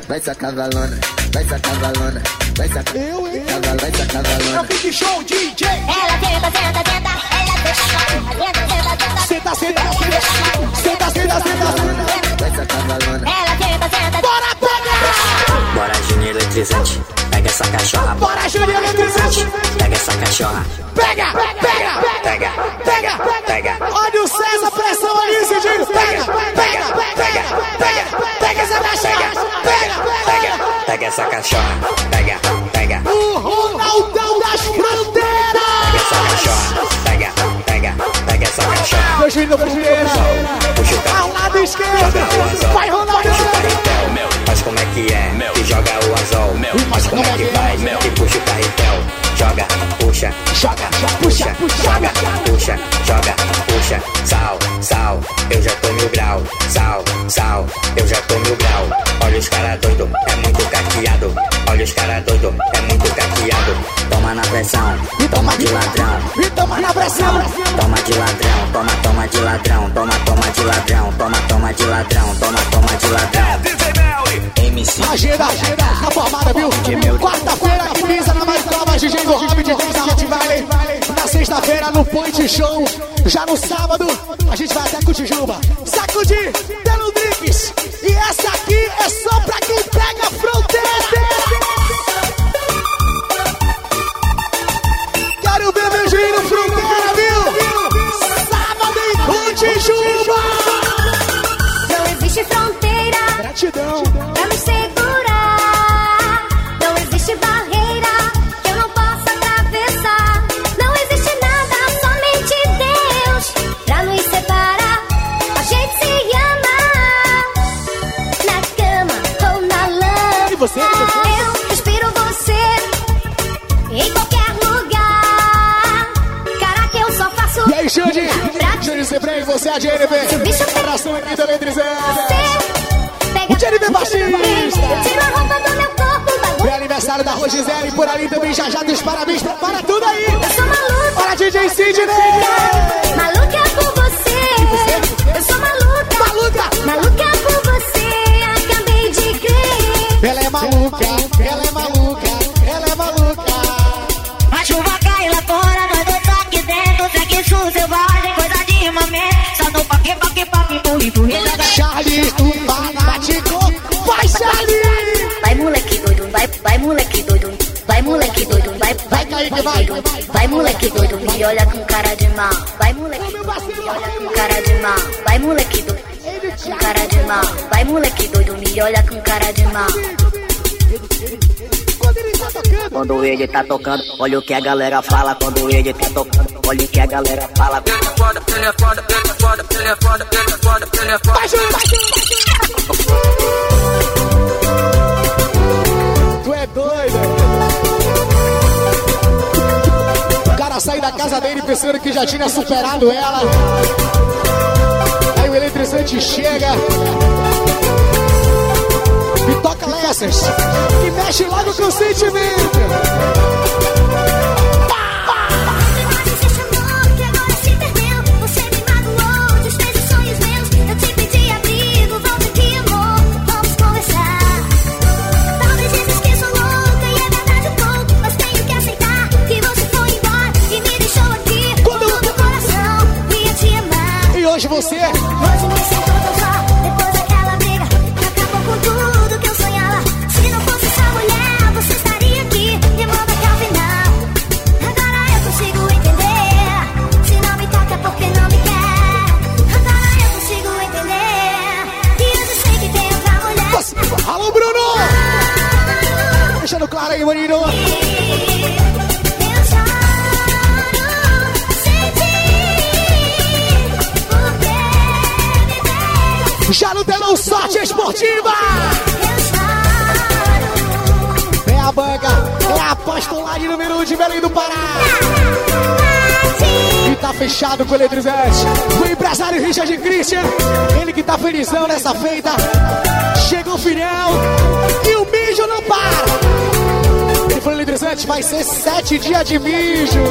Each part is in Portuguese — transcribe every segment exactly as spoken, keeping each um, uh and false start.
vai sacar valona, vai sacar valona, vai sacar, eu, eu, caval, vai sacar valona. É o Big Show D J. Ela tenta, tenta, tenta, ela deixa, tenta, tenta, tenta. Senta, senta, senta, senta, senta. Vai sacar valona. Ela tenta, tenta. Bora pegar! Bora, Juninho Eletrizante, pega essa cachorra. Bora, Juninho Eletrizante. Pega essa cachorra. Pega, pega, Pega, pega, pega. olha o César, pressão ali, Cidinho. Pega, pega, pega, pega, pega essa cachorra. Pega, Pega, pega essa cachorra. Pega, pega. o Ronaldão das Fronteiras. Pega essa cachorra. Pega, pega, pega essa cachorra. Dois filhos da Fronteira. Puxa o carro. Ao lado esquerdo. Vai, Ronaldão. Puxa o carretel. Mas como é que é? Que joga o anzol. Mas como é que faz? Que puxa o carretel. Joga, puxa, joga, puxa, joga, puxa, joga, puxa. Sal, sal, eu já tô mil grau. Sal, sal, eu já tô mil grau. Olha os cara doido, é muito caqueado. Olha os cara doido, é muito caqueado. Toma na pressão, toma de ladrão. E toma na pressão. Toma de ladrão, toma, toma de ladrão. Toma, toma de ladrão, toma, toma de ladrão. Toma, toma de ladrão. M C Agenda, agenda, tá formada, viu? Quarta-feira que pisa na mais nova D J do Hobby de Dance Hot Valley. Na sexta-feira no Point Show. Já no sábado a gente vai até Cotijuba. Sacudir, dando drinks. E essa aqui é só pra quem pega a fronteira. Quero ver beijinho no fronteira, viu? Sábado em Cotijuba. Não existe fronteira Gratidão. pra me segurar. Não existe barreira que eu não possa atravessar. Não existe nada, somente Deus pra nos separar. A gente se ama na cama ou na lama. E você? E você? Eu respiro você em qualquer lugar. Caraca, eu só faço. E aí, Xande? Xande Sebrem, você é a Jennifer. Abração aqui da Eletrizante. O Jennifer Baixista. Tira a roupa do meu corpo, bagulho. É aniversário da Rosgisele, por ali também já já dos parabéns. Prepara tudo aí. Eu sou maluca. Olha, D J Sidney. Maluca por você. Eu sou maluca. Maluca. Maluca por você. Acabei de crer. Ela é maluca, ela é maluca, ela é maluca. A chuva cai lá fora, nós dois só aqui dentro. Segue sul, selvagem, coisa de mamê. Só no paque, paque, paque, empurra, empurra. Charlie, o fanático. Vai, Charlie. Vai, moleque doido, vai, vai, moleque doido. Vai, moleque doido, vai, vai, Kaique, vai. doido. Vai, moleque doido, me olha com cara de mal. Vai, moleque doido, me olha com cara de mal. Vai, moleque doido, com cara de mal. Vai, moleque doido, me olha com cara de mal. Quando ele tá tocando. Quando ele tá tocando, olha o que a galera fala. Quando ele tá tocando, olha o que a galera fala. Vai, Júlio, vai, Júlio. Tu é doido. O cara sai da casa dele pensando que já tinha superado ela. Aí o eletrizante chega e toca Lessers e mexe logo com o sentimento. Hoje você Hoje me sinto tão só. Depois daquela briga acabou com tudo que eu sonhava. Se não fosse essa mulher, você estaria aqui de modo até o final. Agora eu consigo entender. Se não me toca é porque não me quer. Agora eu consigo entender. E hoje sei que tem outra mulher. você... Alô, Bruno! Deixando claro aí, maninho. Já no telão, sorte esportiva! É a banca, é a apostolagem número um de Belém do Pará! E tá fechado com o eletrizante. O empresário Richard Christian, ele que tá felizão nessa feita. Chega o final e o mijo não para! Ele falou, eletrizante, vai ser sete dias de mijo!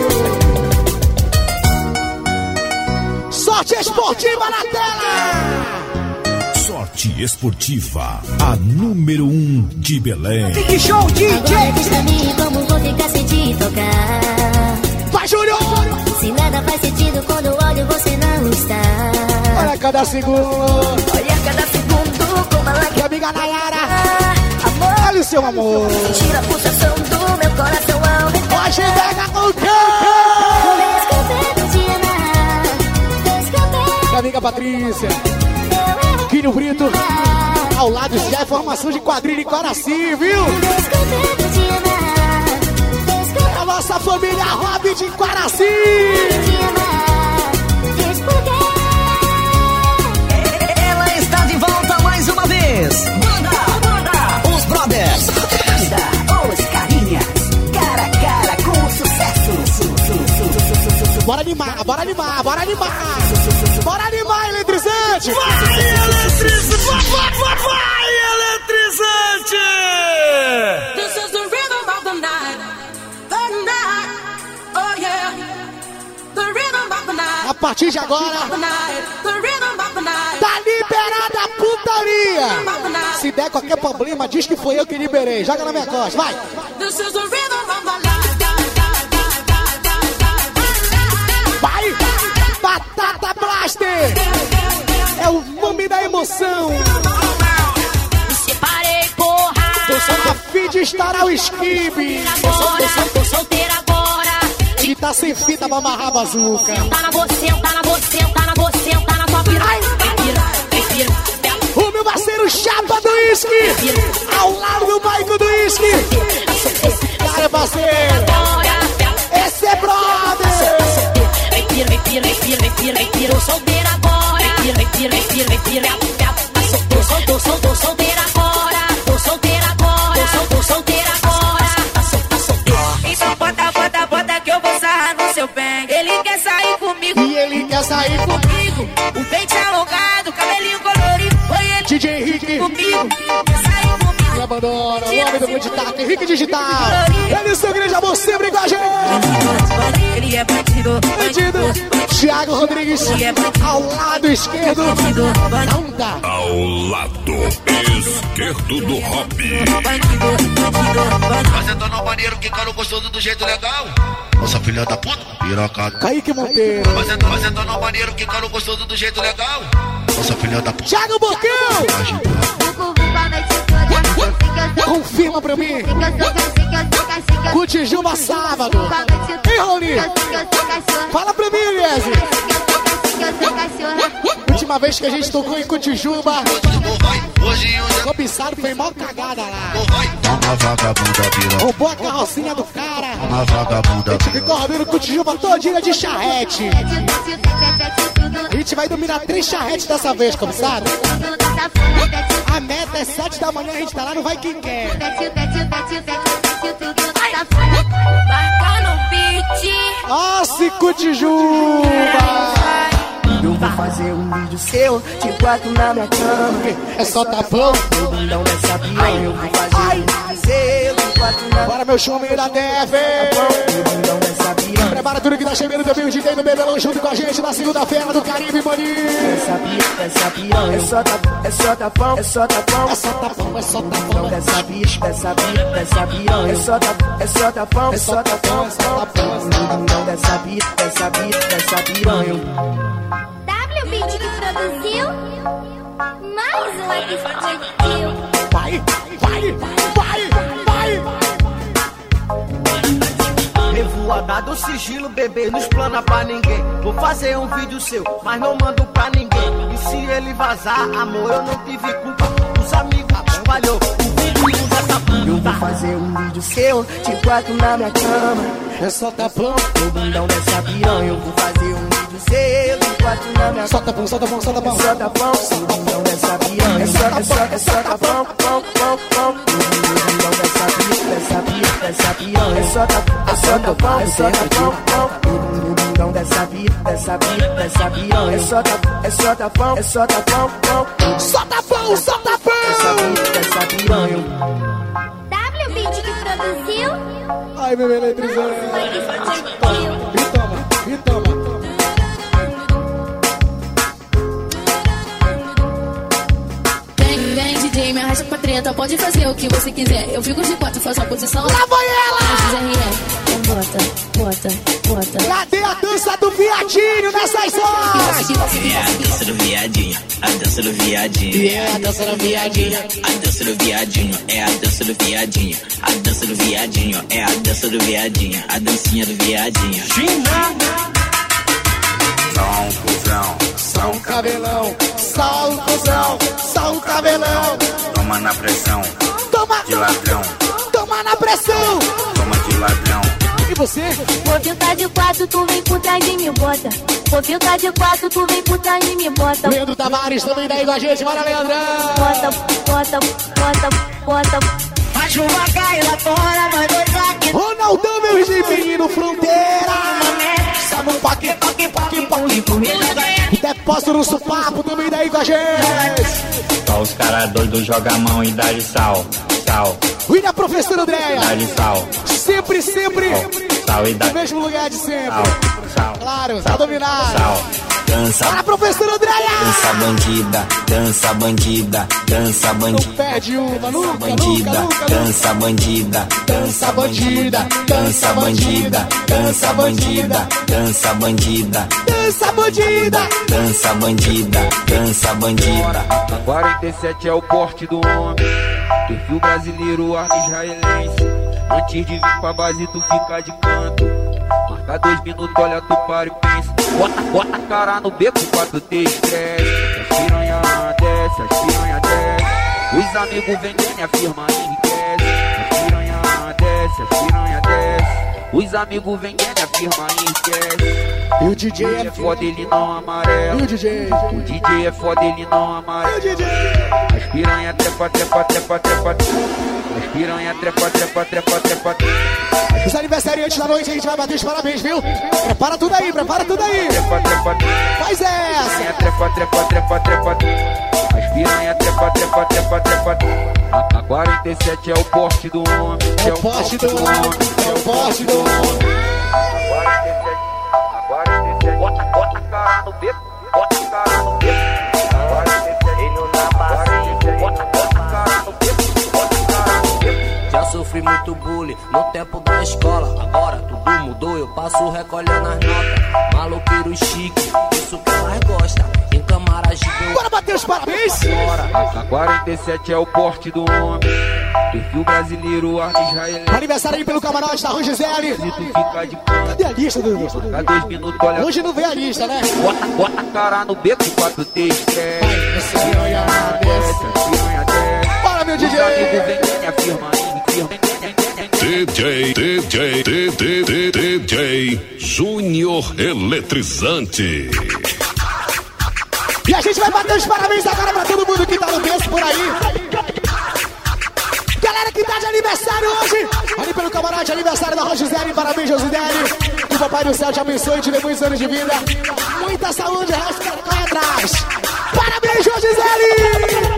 Sorte esportiva na tela! Net Esportiva, a número um de Belém. Que show, D J! Agora diz pra mim como vou ficar sem te tocar. Vai, Júnior! Se nada faz sentido quando olho você não está. Olha cada segundo. Olha cada segundo como ela Minha amiga Nayara. Amor, Olha o seu amor. tira a pulsação do meu coração ao redor. Hoje pega o campo. Desculpa te amar. Desculpa. Minha amiga Patrícia. Quinho Brito. Ao lado já é formação de quadrilha em Coraci, viu? Desculpa te amar. Desculpa A nossa família Rob de Coraci. te amar. Desculpa. Ela está de volta mais uma vez. Banda, banda, os brothers. Banda, os carinhas. Cara a cara com o sucesso. Su, su, su, su, su, su. Bora animar, bora animar, bora animar. Bora animar, eletrizante. Vai, eletrizante! Vai, vai, vai, eletrizante! This is the rhythm of the night. The night. Oh yeah. The rhythm of the night. A partir de agora, The night. The rhythm of the night. tá liberada a putaria. Se der qualquer problema, diz que foi eu que liberei. Joga na minha costa, vai. This is the rhythm of the night. Vai. Batata Blaster. É o nome da emoção. Me separei, porra. Eu sou a fim de estourar o skib. Agora, tô solteira agora. E tá sem fita pra amarrar a bazuca. Tá na você, tá na você, tá na você, tá na tua piranha. Respira, respira. O meu parceiro Chapa do Whisky. Ao lado do Maico do Whisky. Cara, parceiro. Esse é brother. Respira, respira, respira, respira, respira. Tô solteira agora. Respira, respira, respira, respira. Tô sol, tô sol, tô solteira agora. Tô solteira agora. Tô sol, tô solteira agora. Então bota, bota, bota que eu vou sarrar no seu pé. Ele quer sair comigo. E ele quer sair comigo. O peito alongado, cabelinho colorido. Foi ele D J Henrique. comigo. Saiu comigo. Me abandona, o homem do Digital, Henrique Digital. Ele é o seu grande amor, sempre com a gente. Ele é bandido, Bandido. Thiago Rodrigues, ao lado esquerdo. Não dá. Ao lado esquerdo do Hobby. Mas entrou no maneiro que cara gostoso do jeito legal. Nossa filha da puta, pirocada. Kaique Monteiro. Mas entrou, mas entrou no maneiro que cara gostoso do jeito legal. Nossa filha da puta. Thiago Bocão. Confirma pra mim. Cutijuba sábado. Ei, Raoni. Fala pra mim, Eliese. Última vez que a gente tocou em Cutijuba, o cobiçado foi mó cagada lá. Uma vagabunda piroca. Roubou a carrocinha do cara. Uma vagabunda Ficou rodando Cutijuba todinha de charrete. A gente vai dominar três charretes dessa vez, cobiçado. A meta é sete da manhã, a gente tá lá, não vai quem quer. Marca no beat. Nossa, Cutijuba. Eu vou fazer um vídeo seu, te quatro na minha cama. É só tapão. Meu bundão dessa piranha. Eu vou fazer um vídeo seu, te quatro na minha Bora, meu chumeiro da Deve. Meu bundão dessa piranha. Prepara tudo que tá chegando também o D J do Bebelão junto com a gente na segunda-feira do Caribe, maninho. Essa piranha, essa piranha. É só tapão, é só tapão, é só tapão. É só tapão, é só Bundão tapão. dessa bicha, dessa bicha, dessa piranha. É só tapão, é só tapão, é só tapão, é só tapão. Bundão dessa bicha, dessa bicha, dessa piranha. W Beat que produziu mais um aqui infantil. Vai, vai, vai, vai. Revoada do sigilo, bebê, não explana pra ninguém. Vou fazer um vídeo seu, mas não mando pra ninguém. E se ele vazar, amor, eu não tive culpa. Os amigos espalhou o vídeo dessa puta. Eu vou fazer um vídeo seu, te quatro na minha cama. É só tapão. Meu bundão dessa piranha. Eu vou fazer um vídeo seu, te quatro na minha Só cama. tapão, só tapão, só tapão. É só tapão, meu bundão dessa piranha. É só, é só, é só tapão, pão, pão, pão. Meu bundão dessa piranha, dessa piranha, dessa piranha. É só tapão, é só tapão, é só tapão, pão. Meu bundão dessa piranha, dessa piranha, dessa piranha. É só tapão, é só tapão, é só tapão, pão. Só tapão, só tapão. Dessa piranha, dessa piranha. W Beat que produziu Ai, meu eletrizante. mais um aqui infantil. E toma, e toma. arrasta pra treta, pode fazer o que você quiser. Eu fico de quatro, faz uma posição. Lá vai ela! Então bota, bota, bota. Cadê a dança do viadinho nessas horas? É a dança do viadinho, a dança do viadinho. É a dança do viadinho. A dança do viadinho, é a dança do viadinho. A dança do viadinho, é a dança do viadinho. A dancinha do viadinho. Só um cuzão, só um cabelão. Só um cuzão, só um cabelão. Toma na pressão, toma de ladrão. Toma na pressão, toma de ladrão. E você? Vou ficar de quatro, tu vem por trás e me bota. Vou ficar de quatro, tu vem por trás e me bota. Leandro Tavares também daí com a gente, bora Leandrão. Bota, bota, bota, bota. A chuva cai lá fora, nós dois aqui. Ronaldão, meu menino fronteira. Sabe um paque, paque, paque, paque, paque. Depósito no supapo também daí com a gente. Só os caras doidos jogam a mão e dá de sal, sal. E a professora Andréia. Dá de sal. Sempre, sempre. Sal e dá. No mesmo lugar de sempre. Sal, sal. Claro, sal dominado. Sal. Dança, para a professora Andréia. Dança bandida, dança bandida, dança bandida. Não perde uma, nunca, bandida, nunca, nunca, dança bandida, dança bandida, dança bandida, dança bandida, dança bandida, dança bandida, dança bandida, dança bandida. A quarenta e sete é o porte do homem, perfil brasileiro, arma israelense. Antes de vir pra base tu fica de canto. Marca dois minutos, olha tu para e pensa. Bota, bota a cara no beco, quatro T estresse. As piranha desce, as piranha desce. Os amigos vendem, minha firma enriquece. As piranha desce, as piranha desce. Os amigos vendem, minha firma enriquece. E o D J é, é foda, ele não amarela. E o D J? O D J é foda, ele não amarela. E o D J? As piranha trepa, trepa, trepa, trepa. As piranha trepa, trepa, trepa, trepa. Os aniversariantes da noite, a gente vai bater os parabéns, viu? Prepara tudo aí, prepara tudo aí. Trepa, trepa, faz essa. Trepa, trepa, trepa, trepa. As piranha trepa, trepa, trepa, trepa. A quarenta e sete é o porte do homem. É o porte do homem. É o porte do homem. A quarenta e sete, a quarenta e sete. Bota, bota a cara no beco, bota a cara no beco. A quarenta e sete, ele na base. Bota, bota a cara no beco, bota a cara no beco. Já sofri muito bullying no tempo da escola. Agora tudo mudou, eu passo recolhendo as notas. Maloqueiro chique, isso que mais gosta. Em Camaragibe. Bora bater os parabéns! A quarenta e sete é o porte do homem. Perfil brasileiro, arma israelense. Aniversário aí pelo camarote da Rua Gisele. Cadê a lista, Dudu? Há dois minutos, olha. Hoje não vem a lista, né? Bota, bota a cara no beco, quatro T estresse. Bora, meu D J! Minha firma, D J, D J, D J, D J Júnior Eletrizante. E a gente vai bater os parabéns agora pra todo mundo que tá no berço por aí. Galera que tá de aniversário hoje, ali pelo camarote, aniversário da Rogisele, parabéns, Josidele. Que o Papai do Céu te abençoe e te dê muitos anos de vida. Muita saúde, resto que corre atrás. Parabéns, Jogisele!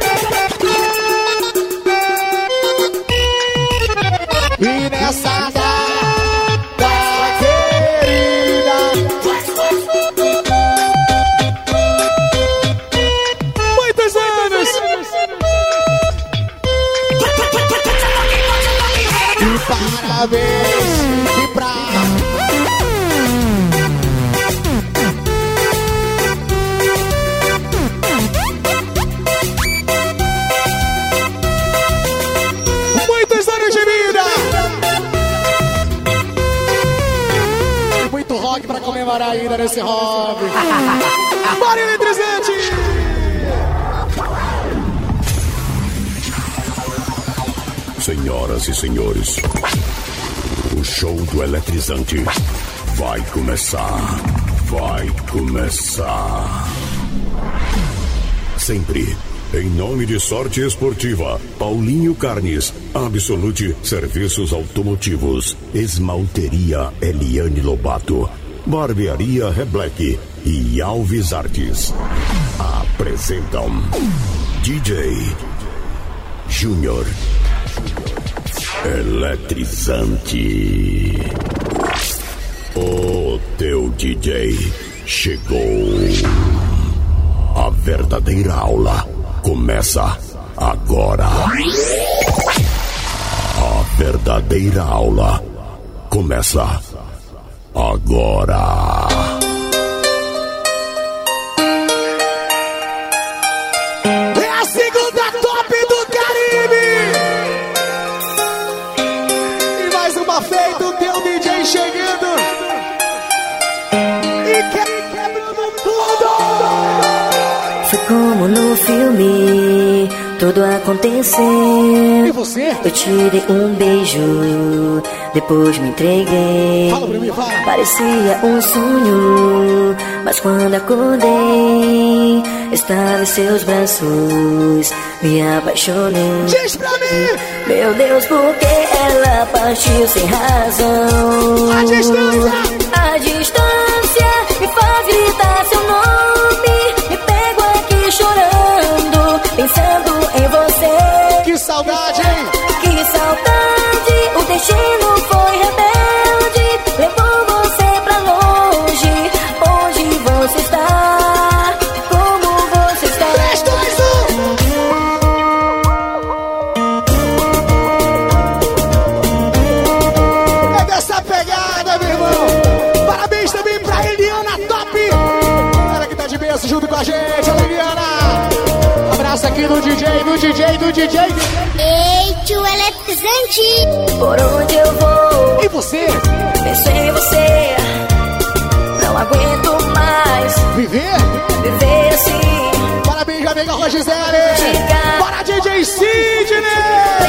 E nessa data querida, muitos anos. E parabéns e pra muitos anos de vida. E muito rock pra comemorar ainda nesse hobby. Bora, eletrizante! Senhoras e senhores, o show do Eletrizante vai começar. Vai começar. Sempre em nome de Sorte Esportiva, Paulinho Carnes, Absolute Serviços Automotivos, Esmalteria Eliane Lobato, Barbearia Rebleque e Alves Artes. Apresentam D J Júnior Eletrizante. O teu D J chegou. A verdadeira aula começa Agora, a verdadeira aula começa agora. É a segunda top do Caribe! E mais uma feita, o teu D J chegando e que- quebrando tudo! Foi como no filme, tudo aconteceu. E você? Eu te dei um beijo, depois me entreguei. Fala pra mim, fala. Parecia um sonho, mas quando acordei, estava em seus braços, me apaixonei. Diz pra mim! Meu Deus, por que ela partiu sem razão? A distância! A distância me faz gritar seu nome. Me pego aqui chorando, pensando em você. Que saudade, hein? Que saudade, o destino foi rebelde. Levou você pra longe. Onde você está? Como você está? três, dois, um! É dessa pegada, meu irmão! Parabéns também pra Eliana Top! Ela que tá de berço junto com a gente, a Eliana! Abraço aqui do D J, do D J, do D J! Ei, tio eletrizante! Por onde eu vou? E você? Penso em você. Não aguento mais Viver? viver assim. Parabéns, minha amiga Rogisele! Diga. Bora, D J Sidney!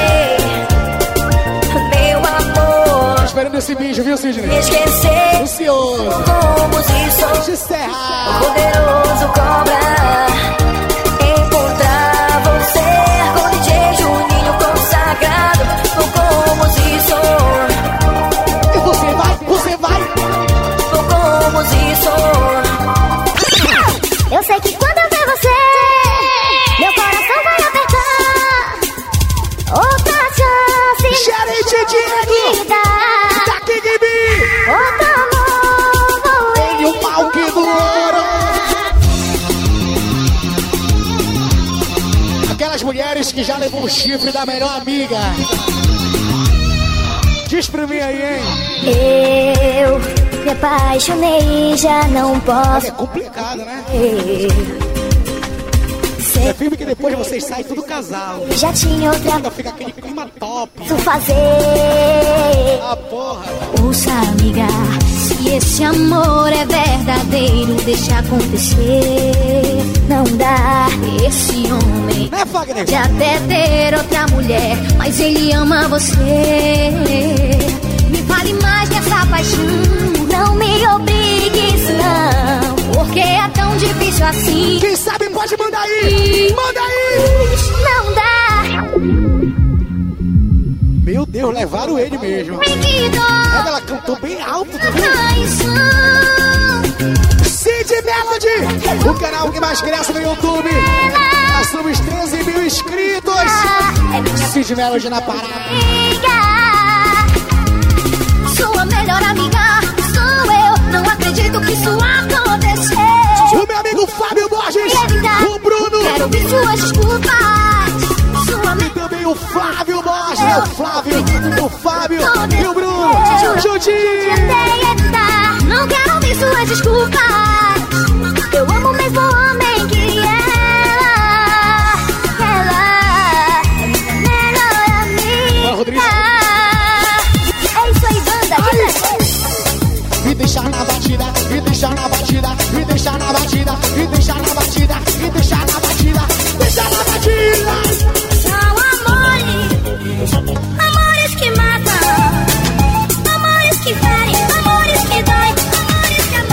Meu amor, Tô esperando esse beijo, viu, Sidney? me esquecer. Ansioso! Como se sou De serra! poderoso cobra. Encontrar você com D J Juninho consagrado. Sou como se sou, E você vai, você vai! sou como se sou. Eu sei que quando eu ver você, meu coração vai apertar. Outra chance Gerente Diego! vida. Da King B! Outro amor vou E o pau que do ouro! Aquelas mulheres que já levou o chifre da melhor amiga. Diz pra mim aí, hein? Eu me apaixonei, já não É posso. complicado, né? Sei É filme que depois vocês saem tudo casal. que já tinha outra Ainda fica aquele clima top. posso fazer. Ah, porra! Ouça, amiga, se esse amor é verdadeiro, deixa acontecer. Não dá, esse homem Né, Fagner? de até ter outra mulher, mas ele ama você. Me fale mais dessa paixão, Não me obrigue, não. porque é tão difícil assim. Quem sabe pode mandar aí! Manda aí! Não dá. Meu Deus, levaram ele mesmo. Me que dó. Ela cantou bem alto, tu viu? Traição. Cid Melody, o canal que mais cresce no YouTube. Nós somos treze mil inscritos. Cid Melody na parada. Sua melhor amiga sou eu, não acredito que isso aconteceu. O meu amigo Fábio Borges, o Bruno. Quero ouvir suas desculpas. Sua E também o Flávio Borges, né? O Flávio, o Fábio e o Bruno. Juntinho. Não quero ouvir suas desculpas. Eu amo o mesmo homem que ela. Ela é minha melhor amiga. Rodrigo. É isso aí, banda. Me deixar na batida, me deixar na batida, me deixar na batida, me deixar na batida, me deixar na batida, deixar na batida. São amores, amores que matam, amores que ferem, amores que doem, amores que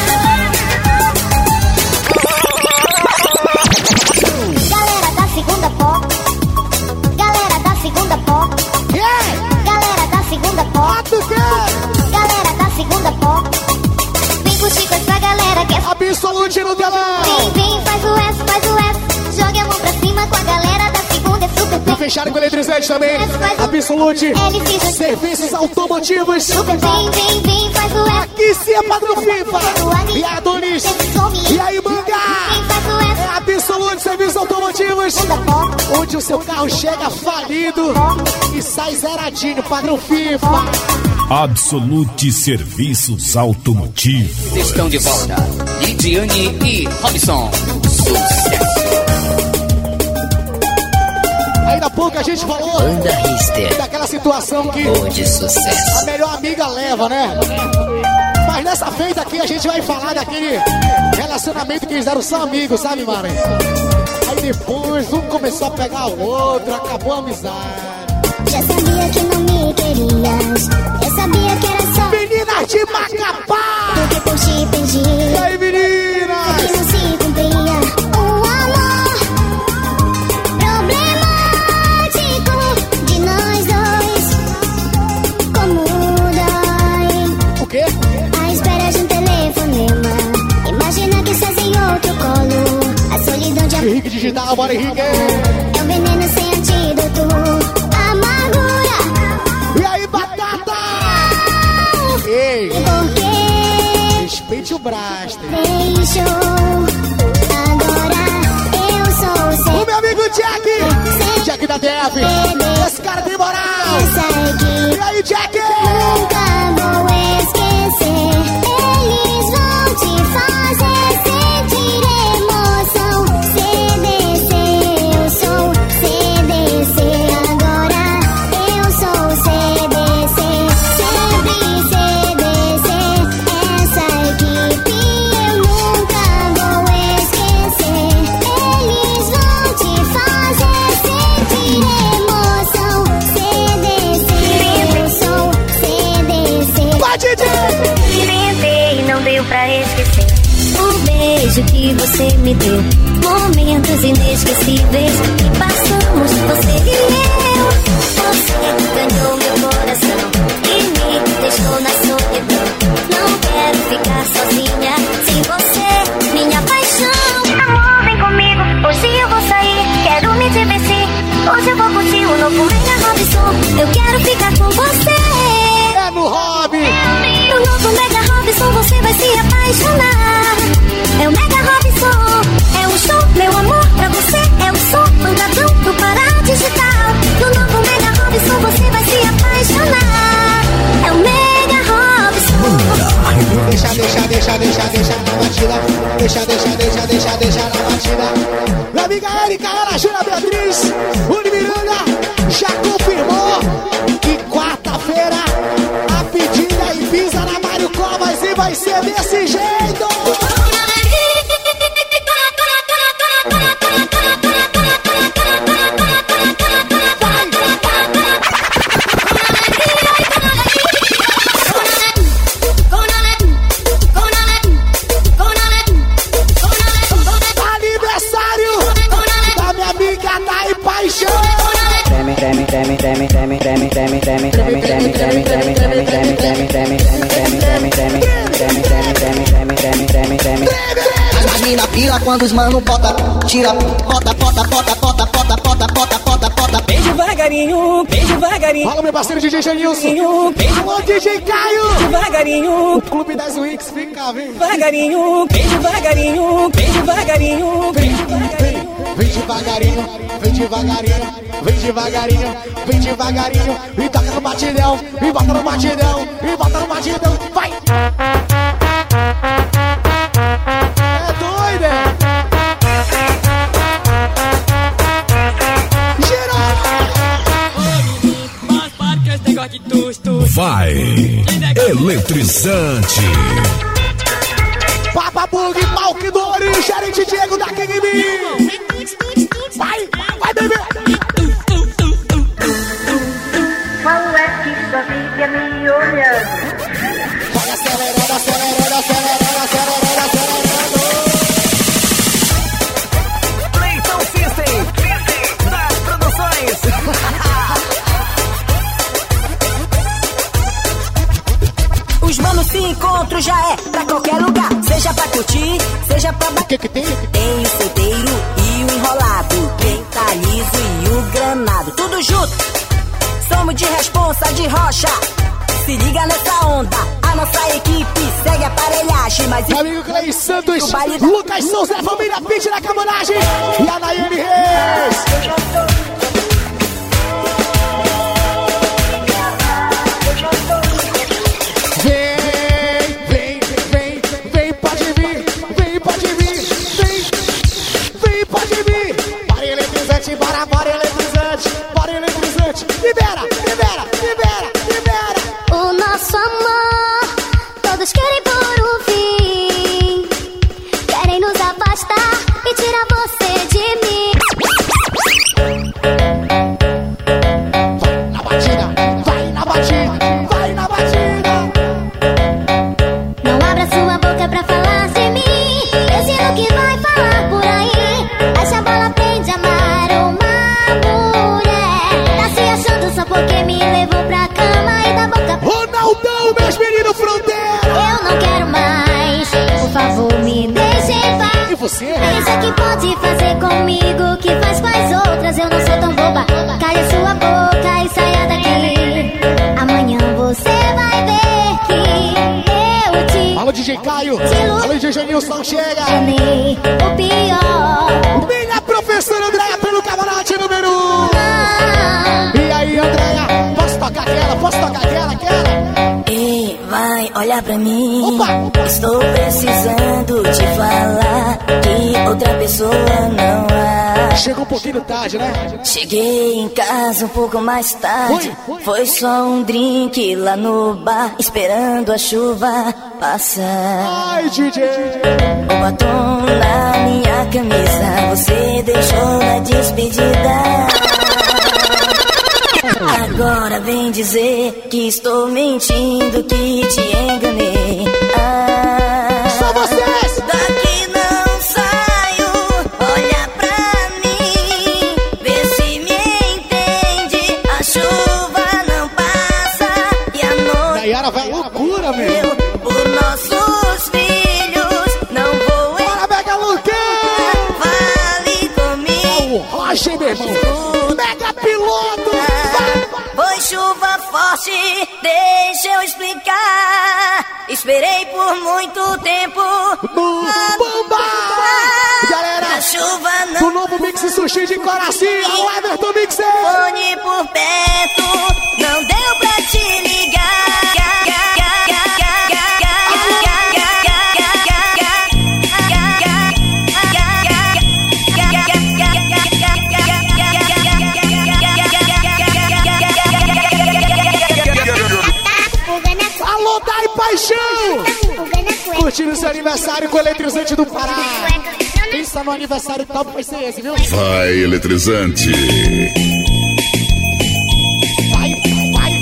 Galera da segunda pó. Galera da segunda pó. Galera da segunda pó. Galera da segunda pó. Vem curtir com essa galera que é Absolute no telão. Vem, vem, faz o S, faz o S. Joga a mão pra cima com a galera da segunda, é super E pop. fecharam com eletrizante também. Absolute. Serviços automotivos. Super vem, vem, vem, faz o S. Aqui sim é padrão FIFA. E a Adonis. E aí, manga. É Absolute Serviços Automotivos. automotivos, onde o seu carro chega falido e sai zeradinho, padrão FIFA. Absolute Serviços Automotivos. Estão de volta, Lidiane e Robson. Sucesso. Ainda há pouco a gente falou daquela situação que de sucesso. a melhor amiga leva, né? Mas nessa feita aqui a gente vai falar daquele relacionamento que eles eram só amigos, sabe, Mari? Aí depois um começou a pegar o outro, acabou a amizade. Já sabia que não me querias, eu sabia que era só meninas de Macapá! do que por te pedir. E aí, meninas? Que não se cumpria o amor problemático de nós dois. Como dói o quê? a espera de um telefonema. Imagina que estás em outro colo. A solidão de Henrique Digital, bora Henrique! é um veneno sem antídoto. E aí, Batata? Ei! Respeite o Braster. Deixou. Agora eu sou o seu. O meu amigo Jack! Jack da D F! Esse cara tem moral! E aí, Jack? Nunca vou esquecer. Eles vão te fazer sentir emoção. C D C, eu sou C D C. Agora eu sou C D C. Sempre C D C. Essa equipe eu nunca vou esquecer. Eles vão te fazer sentir emoção. C D C, eu sou C D C. Tentei e não deu pra esquecer o beijo que você me deu. Momentos inesquecíveis que passamos, você e eu. Você ganhou meu coração e me deixou na solidão. Não quero ficar sozinha sem você, minha paixão. Amor, vem comigo, hoje eu vou sair. Quero me divertir, hoje eu vou curtir o novo Mega Robson. Eu quero ficar com você. É no hobby. No novo Mega Robson você vai se apaixonar. É o Mega Robson, é um show, meu amor, pra você. É o som, pancadão do Pará Digital. No novo Mega Robson você vai se apaixonar. É o Mega Robson. Deixa, deixa, deixa, deixa, deixa na batida. Deixa, deixa, deixa, deixa, deixa na batida. Minha amiga Erika, ela, Júlia Beatriz, Uni Miranda, já confirmou que quarta-feira a pedida e pisa na Mário Covas e vai ser desse jeito. As mina pira quando os mano bota, tira, bota, bota, bota, bota, bota, bota, bota, bota, bota. Bem devagarinho, bem devagarinho. Fala, meu parceiro D J Janilson. Alô, D J Caio. Devagarinho. O clube das Wix fica, vem. Devagarinho, bem devagarinho, bem devagarinho. Vem, vem, vem devagarinho, vem devagarinho, vem devagarinho, vem devagarinho. E toca no batidão, e bota no batidão, e bota no batidão, vai. É doido, é? Vai, eletrizante. Papa Bug, Malquidori, gerente Diego da King B. Vai, vai, bebê. Qual é que só fica me olhando? Vai acelerando, acelerando, acelerando, acelerando, acelerando. Leitão System, System das produções. Os manos se encontram já é pra qualquer lugar. Seja pra curtir, seja pra... O que que tem? Tem o solteiro e o enrolado. Quem tá liso e o granado. Tudo junto, somos de responsa, de rocha. Se liga nessa onda, a nossa equipe segue a aparelhagem. Mas meu amigo Cleis Santos, Lucas Souza, família Pitch na cabanagem. E a Nayane Reis. eletrizante, bora, bora eletrizante, bora eletrizante. Libera, libera, libera, libera. O nosso amor, todos querem por um fim. Querem nos afastar e tirar você de mim. Vai na batida, vai na batida, vai na batida. Não abra sua boca pra falar sem mim. Pense no que vai falar por aí. Acha a bola tem de amar uma mulher. Tá se achando só porque me levou pra cama e da boca pra... Ronaldão, meus meninos fronteira. Eu não quero mais, por favor me deixe em paz. E você? Pensa que pode fazer comigo que faz com as outras. Eu não sou tão boba. Calha sua boca e saia daqui. Amanhã você vai ver que eu te... Alô, D J Caio. Alô, D J Janilson, chega. amei o pior. Minha professora Andréia pelo camarote número um. E aí, Andréia, posso tocar aquela? Posso tocar aquela? Aquela? Ei, vai, olha pra mim. Opa. Estou precisando te falar que outra pessoa não há. Chegou um pouquinho tarde, né? Cheguei em casa um pouco mais tarde. Foi, foi. Foi só um drink lá no bar, esperando a chuva passar. Ai, D J. O batom na minha camisa você deixou na despedida. Agora vem dizer que estou mentindo, que te enganei. Ah, Só vocês! Daqui não saio, olha pra mim, vê se me entende. A chuva não passa e a noite. Nayara vai loucura, meu. Por nossos filhos, não vou Bora, Mega Lucão! Fale comigo. O Roger, meu irmão. Mega piloto! Foi chuva forte, deixa eu explicar. Esperei por muito tempo. Bomba! Galera, a chuva não. do novo Mix Sushi de Coraci, o Everton Mixer. Fone por perto, não deu pra te ligar. Alô, Dai Paixão! Curtindo seu aniversário com o eletrizante do Pará. Pensa no aniversário top, vai ser esse, viu? Vai, eletrizante. Vai, vai,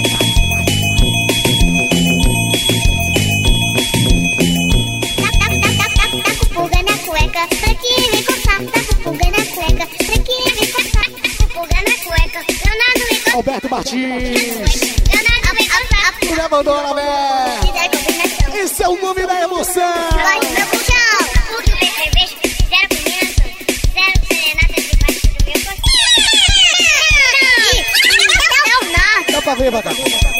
Tá com pulga na cueca, pra que me coçar? Tá com pulga na cueca, pra que me coçar? Tá com pulga na cueca, Leonardo me coçar. Alberto Martins. Leonardo me coçar. Mulher mandou, Alberto. Esse é o nome da emoção. Vai, meu pulgão. Tudo bem, cerveja, zero pimenta, zero serenata de parte do meu coração. Dá pra ver, Batata.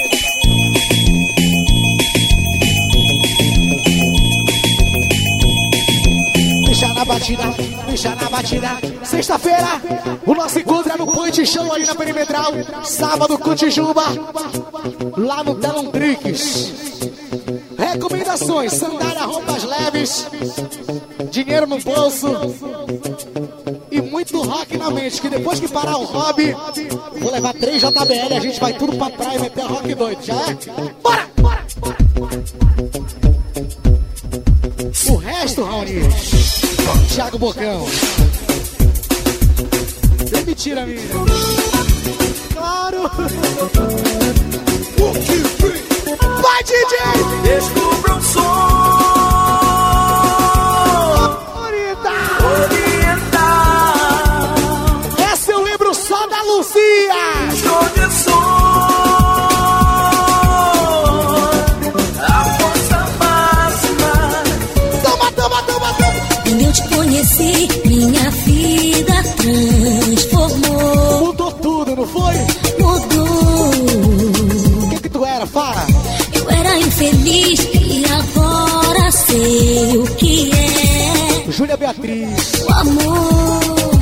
Deixa na batida, deixa na batida. Sexta-feira, o nosso encontro é no Point Show aí na Perimetral. Sábado, Cotijuba, lá no Telontrix. Recomendações: sandália, roupas leves, dinheiro no bolso e muito rock na mente. Que depois que parar o hobby, vou levar três J B L e a gente vai tudo pra praia e meter rock doido, já é? Bora, bora, bora, bora. O resto, Raoni, Thiago Bocão. Vem me tira, minha. Claro. Vai, D J! Descubra um som. Oriental. Oriental. Essa eu lembro só da Lucia. Show de som. A força máxima. Toma, toma, toma, toma. Quando eu te conheci, minha vida transformou. Mudou tudo, não foi? Mudou. O que que tu era? Fala. Eu era infeliz e agora sei o que é. Júlia Beatriz. O amor.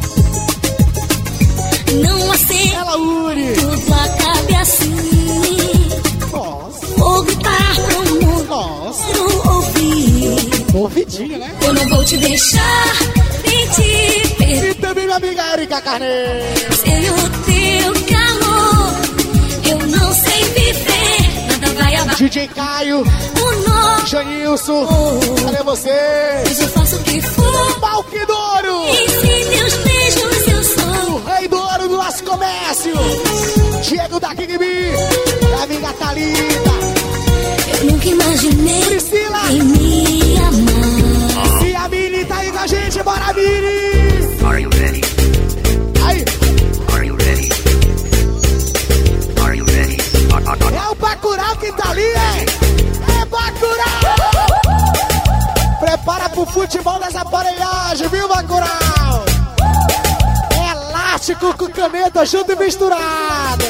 Não aceito. Ela, Uri. Tudo acabe assim. Nossa. Vou gritar pro mundo. Nossa. Quero ouvir. Ouvidinho, né? Eu não vou te deixar nem te perder. E também me minha amiga Erika Carneiro. Sem o teu calor, eu não sei viver. Nada vai abaixar. D J Caio, O nó, Janilson, cadê você? pois eu faço o que for. Balquidouro, E se Deus beijos eu sou. o rei do ouro do nosso comércio. Diego da King B, da amiga Thalita. Eu nunca imaginei Priscila em me amar. e a Mini tá aí com a gente, bora Mini! Are you ready? Aí, Are you ready? Are you ready? Are, are, are. é o Bacurau que tá ali, é? É Bacurau! Prepara pro futebol dessa aparelhagem, viu, Bacurau? É elástico com caneta junto e misturado.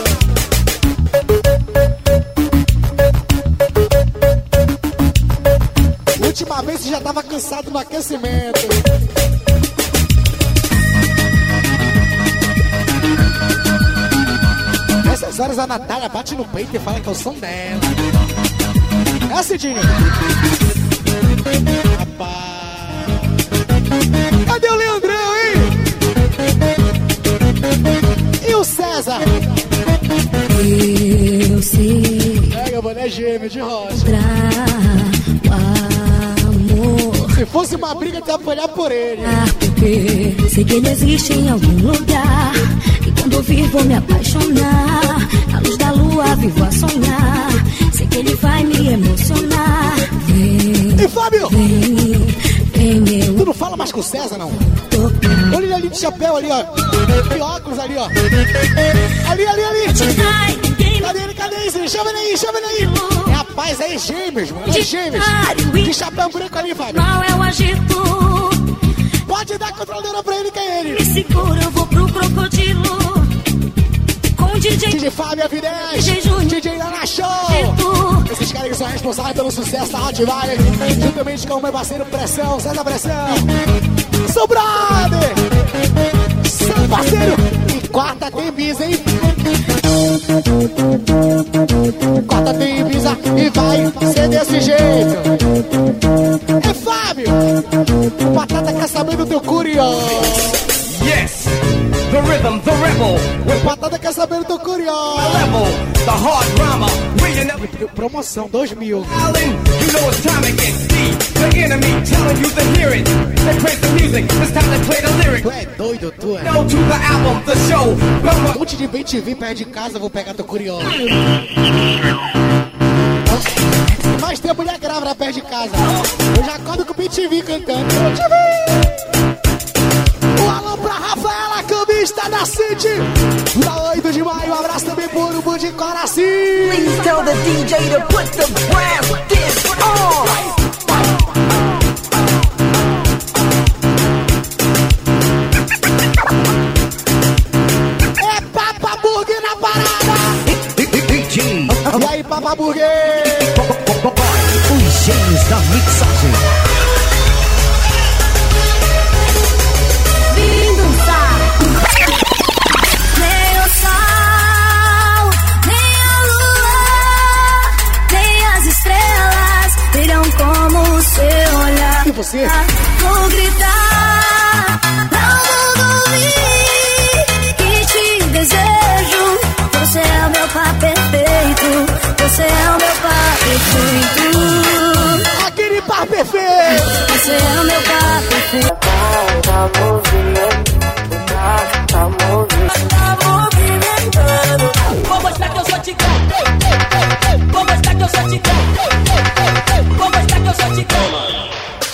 Última vez você já tava cansado no aquecimento. Nessas horas a Natália bate no peito e fala que é o som dela. É, Cidinho? Rapaz. Cadê o Leandrão, hein? E o César? Eu sei Pega, boné gêmeo de rocha. pra o amor. Se fosse uma briga, tu ia apanhar por ele. Porque sei que ele existe em algum lugar. E quando ouvir vou me apaixonar. Na luz da lua vivo a sonhar. Sei que ele vai me emocionar. Vem, E Fábio? vem, vem meu. Tu não fala mais com o César, não? Olha ele ali de chapéu ali, ó. De óculos ali, ó. Ali, ali, ali. Cadê ele? Cadê ele? Chama ele aí, chama ele aí. É, rapaz, é gêmeos, mano. É gêmeos. De chapéu branco ali, Fábio. Mal é o agito. Pode dar controladora pra ele, que é ele. Me segura, eu vou pro crocodilo. Com o D J, D J Fábio, F dez. D J Júnior, D J Lana Show. Agito. Esses caras que são responsáveis pelo sucesso da Hot Valley. Juntamente com o meu parceiro Pressão, César Pressão. Sou brother. Seu parceiro. E quarta tem Ibiza, hein? Quarta tem Ibiza e vai ser desse jeito. É Fábio. Batata quer saber do teu curioso. Yes, the rhythm, the rebel. With Batata quer saber do teu curioso. the level, the hard drama. We you never Promoção dois mil. Allen, you know it's time to get deep. The enemy telling you to hear it. They praise the music, it's time to play the lyric. Tu é doido, tu é. Go to the album, the show. Um monte de bem te vi perto de casa, eu vou pegar teu curioso. Mais tempo mulher grávida perto de casa. Eu já acordo com o B T V cantando. B T V! Um alô pra Rafaela, cambista da City. Da oito de maio, um abraço também por Urubu de Coraci. Please tell the D J to put the brass disc on. É Papa Burger na parada. E aí, Papa Burger? Os gênios da mixagem. Vim dançar. Nem o sol, nem a lua, nem as estrelas virão como o seu olhar. E você? Vou gritar pra o mundo ouvir que te desejo. Você é o meu par perfeito. Você é o meu par perfeito. Aquele par perfeito. Você é o meu par perfeito. Tá movimentando, tá movimentando, tá movimentando. Vou mostrar que eu sou ticão. Vou mostrar que eu sou ticão. Vou mostrar que eu sou ticão.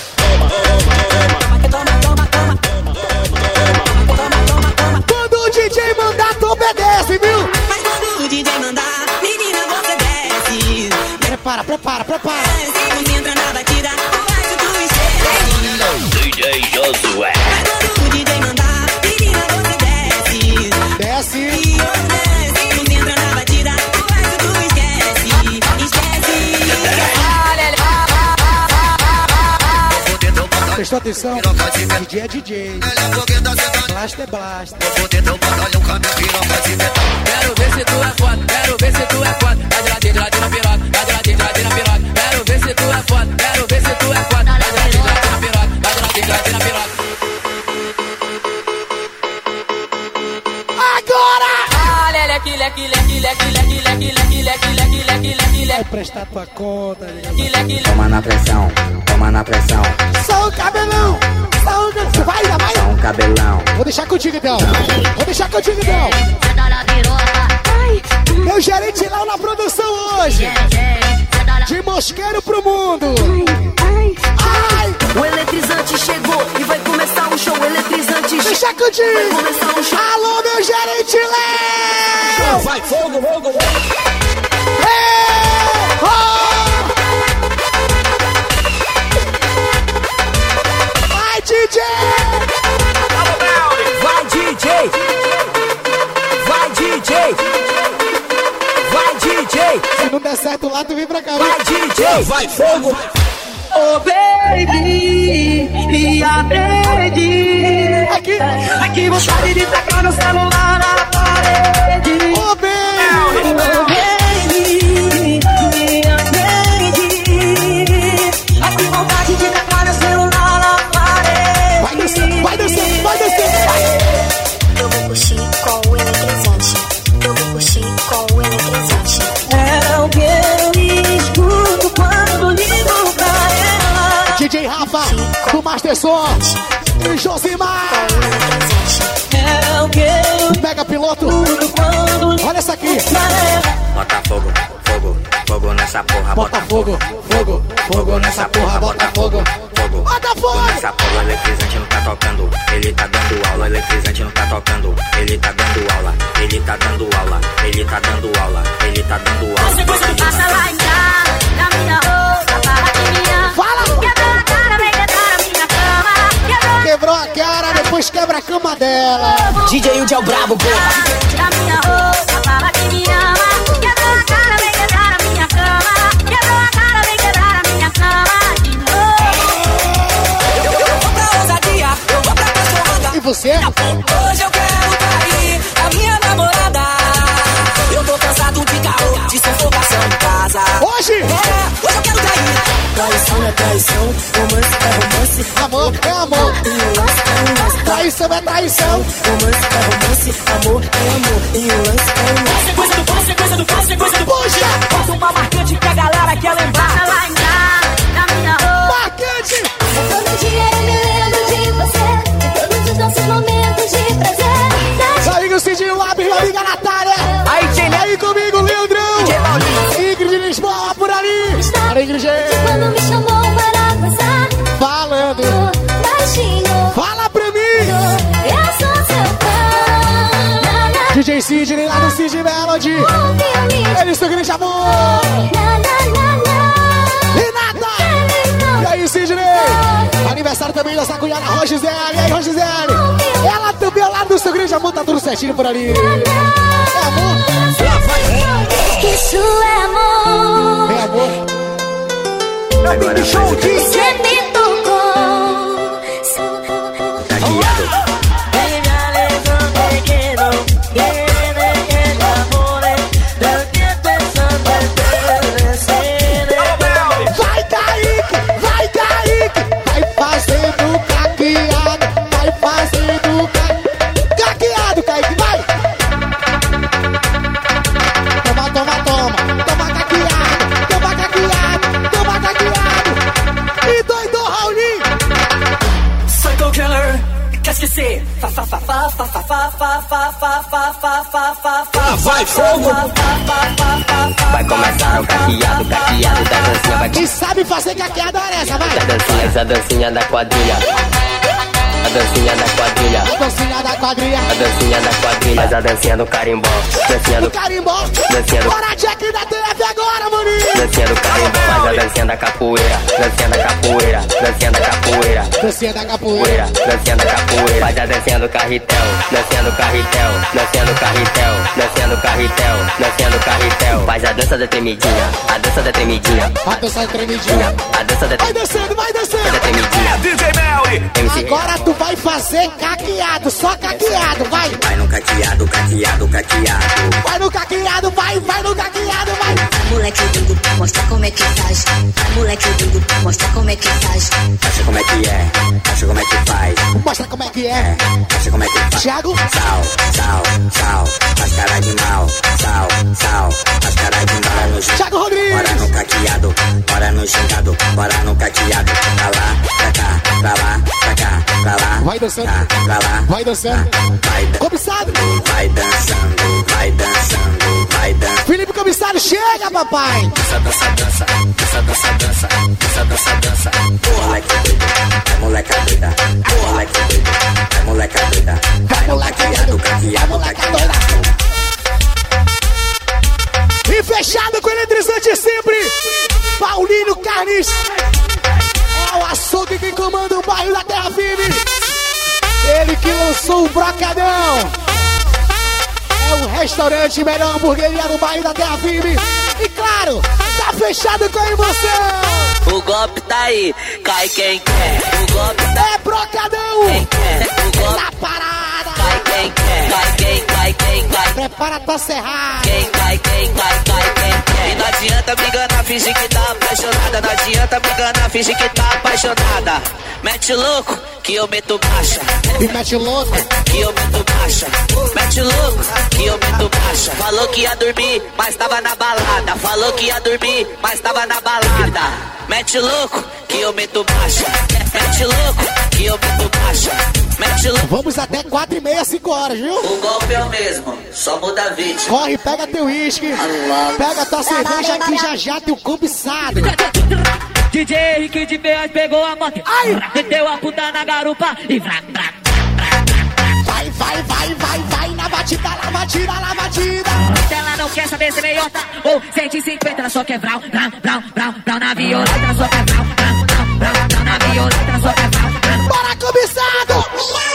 Quando o D J mandar, tu obedece, viu? Mas quando o D J mandar, menina, você desce. Prepara, prepara, prepara. Você entra na batida, o resto tu esquece. D J Josué. Mas quando o D J mandar, menina, você desce. Desce. E eu desce. Você entra na batida, o resto tu esquece. Esquece. Prestou atenção? D J é D J. Blaster é blaster. Quero ver se tu é foda, quero ver se tu é foda. Vai de ladinho, de ladinho na piroca, vai de ladinho, de ladinho na piroca. Quero ver se tu é foda, quero ver se tu é foda. Vai de ladinho, de ladinho na piroca, vai de ladinho, de ladinho na piroca. leque, leque, leque, leque, leque, leque, leque, leque, leque, leque, leque, Vai prestar tua conta, leque. Toma na pressão, toma na pressão. Só o cabelão, só o cabelão. Vai, vai. Só um cabelão. Vou deixar contigo então. Vou deixar contigo então. Meu gerente lá na produção hoje. De Mosqueiro pro mundo. Ai. O eletrizante chegou e vai começar um show eletrizante. Deixa contigo. Vai começar um show. Alô, meu gerente Léo. Vai, fogo, fogo. Vai, D J. Vai, D J. Vai, D J. Vai, D J. Se não der certo lá, tu vem pra cá. Vai, D J. Vai, fogo. Oh baby, me aprende. Aqui, aqui vontade de tacar no celular na parede. Oh baby, oh baby, me aprende. Aqui vontade de tacar no celular na parede. Vai descer, vai descer, vai descer. Eu vou curtir com o eletrizante. Eu vou curtir com o eletrizante. É o que eu escuto quando ligo pra ela. D J Rafa, do Master Som. E Josimar. É o que eu Mega piloto. quando Olha essa aqui. Bota fogo, fogo, fogo nessa porra. Bota fogo, fogo, fogo nessa porra. Bota fogo, fogo. Bota Fogo fogo. nessa porra, o eletrizante não tá tocando. Ele tá dando aula, o eletrizante não tá tocando. Ele tá dando aula, ele tá dando aula. Ele tá dando aula, ele tá dando aula. Passa lá em casa, na minha roupa, para que me ama. Fala. Quebrou a cara, vem quebrar a minha cama. Quebrou Quebrou a cara, depois quebra a cama dela. D J Udi é o brabo, porra. na minha roupa, fala que me ama. Quebrou a cara, vem quebrar a minha cama. Quebrou a cara, vem quebrar a minha cama de novo. Eu, eu, eu vou pra ousadia, eu vou pra Castoranga. E você? Hoje eu quero trair a minha namorada. Eu tô cansado de caô, de sufocação em casa. Hoje? É, hoje eu quero trair. Traição é traição, romance é romance. Amor é amor. E o lance é um lance. Traição é traição. Romance é romance, amor é amor. E o lance é um lance. Sequência do pão, sequência do pão, sequência do pão. Puxa! Bota uma marcante que a galera quer lembrar. Passa lá em casa, na minha roupa. Marcante! Todo dia eu me lembro de você. De todos os nossos momentos de prazer. Seu amigo Cidinho Lopes, minha amiga Natália. Aí, Jenny. Aí comigo, Leandrão. Ingrid Lisboa por ali. Olha, Ingrid. Quando me chamou para gozar, Falando. baixinho, Fala pra mim. eu sou seu fã. D J Sidney lá no Cid Melody. Eles são grande amor. Renata. E aí, Sidney? Aniversário também da Sacunhada Rogisele. E aí, Rogisele? Ela também ao lado do seu grande amor. Tá tudo certinho por ali. É amor? Isso é amor. É amor. Agora Show faz o que Você me tocou. tá guiado. Vai, Kaique! Vai, Kaique! Vai fazendo caqueado. Vai fazendo ca... caqueado, Kaique. Vai! Toma, toma, toma. Toma caqueado. Toma caqueado. Toma caqueado. E doidou, Raulinho. Psycho killer, qu'est-ce que c'est? Fa fa fa fa fa fa fa fa fa fa fa fa fa fa fa. Vai fogo! Vai começar o caqueado, caqueado da dancinha. Vai Quem sabe fazer caqueada, olha essa, vai! da dancinha, essa dancinha da quadrilha. A dancinha da quadrilha. A dancinha da quadrilha. A dancinha da quadrilha. Faz a dancinha do carimbó. Dancinha Do do carimbó. Dancinha do Bora, Jack da T V agora, maninho! Dancinha do carimbó. Faz a dancinha da capoeira. Dancinha da capoeira. Dancinha da capoeira. Dancinha da capoeira. Dancinha da capoeira. Faz a dancinha do carretel. Dancinha do carretel. Dancinha do carretel. Dancinha do carretel. Dancinha do carretel. Faz a dança da tremidinha. A dança da tremidinha. A dança da tremidinha. A dança da Vai descendo, vai descendo. tremidinha. D J Melly. Agora tu vai fazer caqueado, só caqueado, vai. Vai no caqueado, caqueado, caqueado. Vai no caqueado, vai, vai no caqueado, vai. Moleque lindo, mostra como é que faz. Moleque lindo, mostra como é que faz. Acha como é que é, acha como é que faz. Mostra como é que é. Acha como é que faz. Thiago. Sal, sal, sal. as caras de mal, sal, sal, as caras de mal no Thiago Rodrigues. Bora no caqueado, bora no gingado, bora no caqueado. Pra lá, pra cá, pra lá, pra cá, pra lá. Vai dançando, cá, pra lá, vai dançando. Vai dançando, Comissário. vai dançando, vai dançando, vai dançando. Felipe Comissário, chega, papai. Dança, dança, dança, dança, dança, dança, dança, dança, dança. Moleque doido, é moleca doida, é moleque doido, é moleca doida. Vai no caqueado, caqueado, caqueado. E fechado com o eletrizante sempre, Paulinho Carnes. É o açougue que comanda o bairro da Terra Firme. Ele que lançou o Brocadão. É o restaurante melhor hamburgueria do bairro da Terra Firme. E claro, tá fechado com a emoção. O golpe tá aí, cai quem quer. O golpe tá É Brocadão. quem quer. O golpe Na parada. cai quem quer. Cai quem, cai quem, cai. Prepara tua serrada. Quem cai, quem cai, cai quem quer. E não adianta me enganar, fingir que tá apaixonada. Não adianta me enganar, fingir que tá apaixonada. Mete louco, que eu meto baixa. E mete louco, que eu meto baixa. Mete louco, que eu meto baixa. Falou que ia dormir, mas tava na balada. Falou que ia dormir, mas tava na balada. Mete louco, que eu meto baixa. Mete louco, que eu meto baixa. Mete louco. Vamos até quatro e meia, cinco horas, viu? O golpe é o mesmo, só muda a vítima. Corre, pega teu uísque, pega tua cerveja que já já tem o cobiçado. D J Henrique de Beas pegou a moto, meteu a puta na garupa e vrá, vrá. Vai, vai, vai, vai, vai, na batida, na batida, na batida. Ela não quer saber se é meiota ou cento e cinquenta, ela só quer vrau, vrau, vrau, vrau, vrau na violeta, ela só quer vrau, vrau, vrau, vrau, vrau na violeta, ela só quer vrau, vrau. Bora, cobiçado!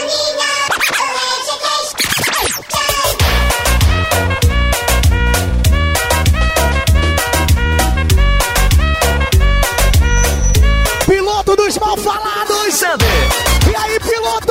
Piloto dos mal falados! Sander. E aí, piloto?